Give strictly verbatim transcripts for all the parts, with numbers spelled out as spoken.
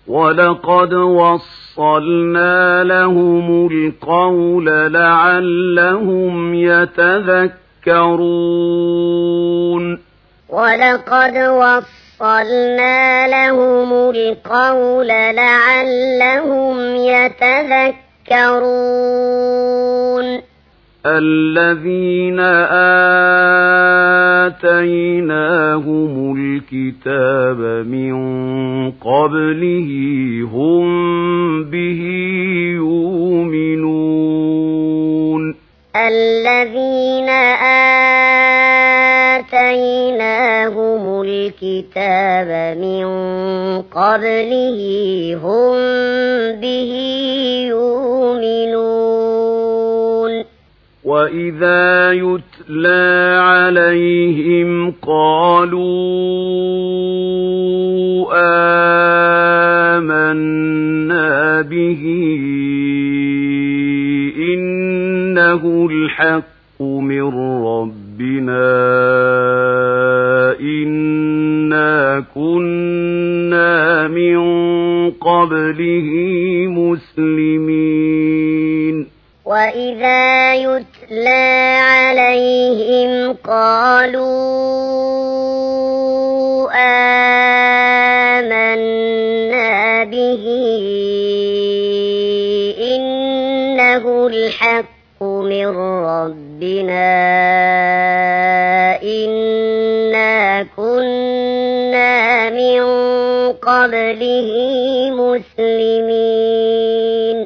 ولقد وصلنا لهم القول لعلهم يتذكرون ولقد وصلنا لهم القول لعلهم يتذكرون الذين آتيناهم الكتاب من قبله هم به يؤمنون الذين آتيناهم الكتاب من قبله هم به يؤمنون وإذا يتلى عليهم قالوا آمنا به إنه الحق من ربنا إنا كنا من قبله مسلمين وإذا يتلى عليهم قالوا آمنا به إنه الحق من ربنا إنا كنا من قبله مسلمين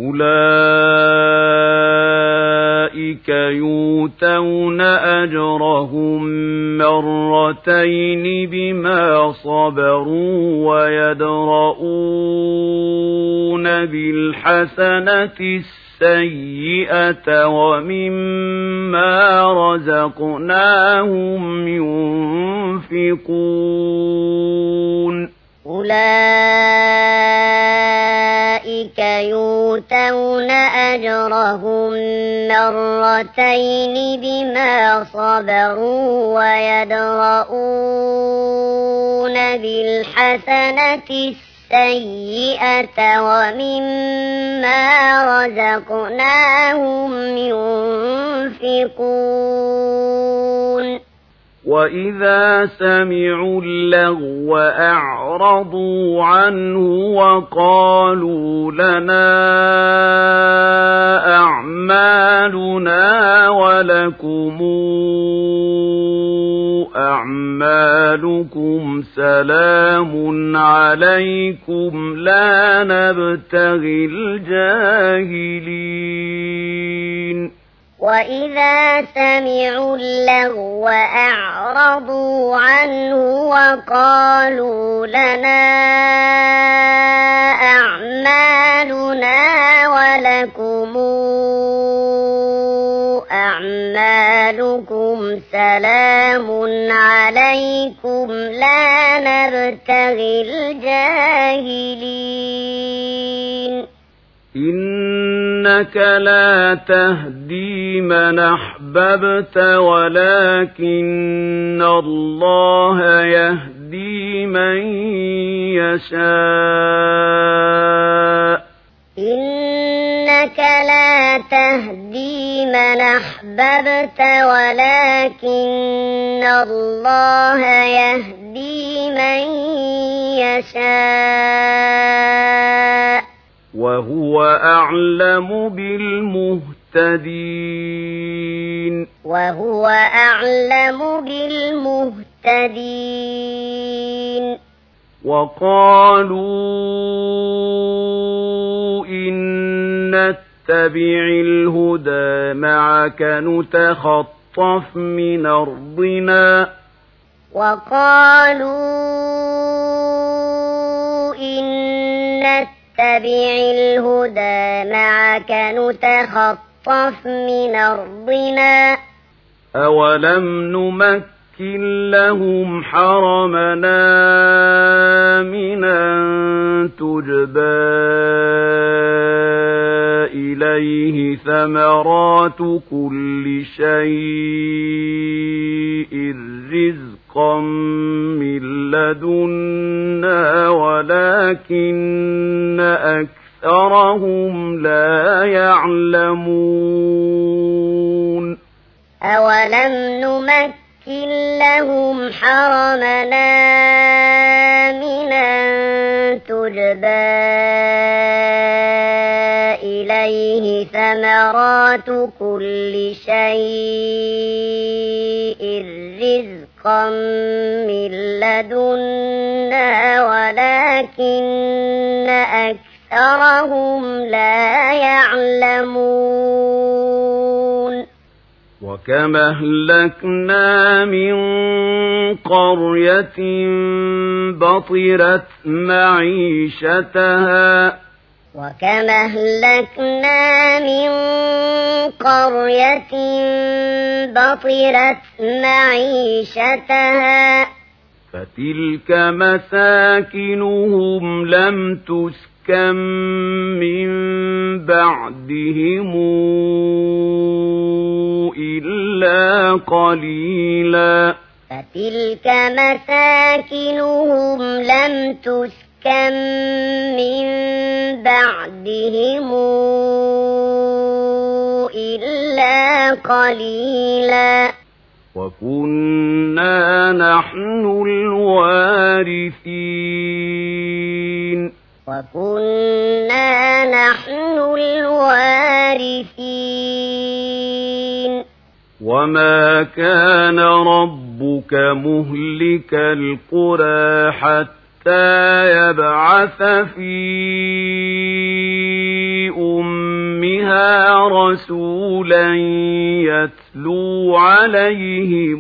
أولئك يؤتون أجرهم مرتين بما صبروا ويدرؤون بالحسنة السيئة ومما رزقناهم ينفقون أولئك يؤتون أجرهم مرتين بما صبروا ويدرؤون بالحسنة السيئة ومما رزقناهم ينفقون وإذا سمعوا اللغو أعرضوا عنه وقالوا لنا أعمالنا ولكم أعمالكم سلام عليكم لا نبتغي الجاهلين وإذا سمعوا اللغو أعرضوا عنه وقالوا لنا أعمالنا ولكم أعمالكم سلام عليكم لا نبتغي الجاهلين إنك لا تهدي من أحببت ولكن الله يهدي من يشاء إنك لا تهدي من أحببت ولكن الله يهدي من يشاء وهو أعلم بالمهتدين وهو أعلم بالمهتدين وقالوا إن نتبع الهدى معك نتخطف من أرضنا وقالوا إن نتبع الهدى معك نتخطف من أرضنا أولم نمكن لهم حرمنا آمنا تجبى إليه ثمرات كل شيء رزقا من لدنا ولكن ولكن أكثرهم لا يعلمون أولم نمكن لهم حرمنا آمنا تجبى إليه ثمرات كل شيء رزقا من لدنا ولكن أكثرهم لا يعلمون وكم أهلكنا من قرية بطرت معيشتها وكم أهلكنا من قرية بطرت معيشتها فتلك مساكنهم لم تسكن من بعدهم إلا قليلا فتلك مساكنهم لم تسكن من بعدهم إلا قليلا وكنا نحن الوارثين وكنا نحن الوارثين وما كان ربك مهلك القرى حتى يبعث في أمها رسولا يتلو عليهم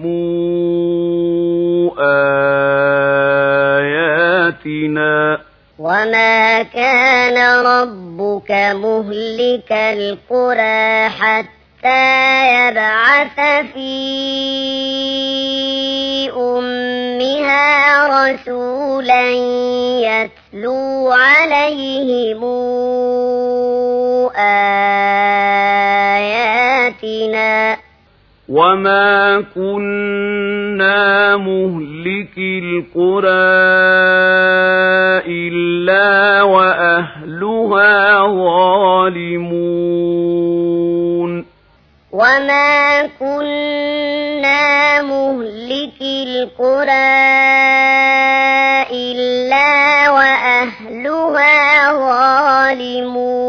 آياتنا وما كان ربك مهلك القرى حتى يبعث في أمها رسولا يتلو عليهم آياتنا وما كنا مهلك القرى إلا وأهلها ظالمون وما كنا مهلك القرى إلا وأهلها ظالمون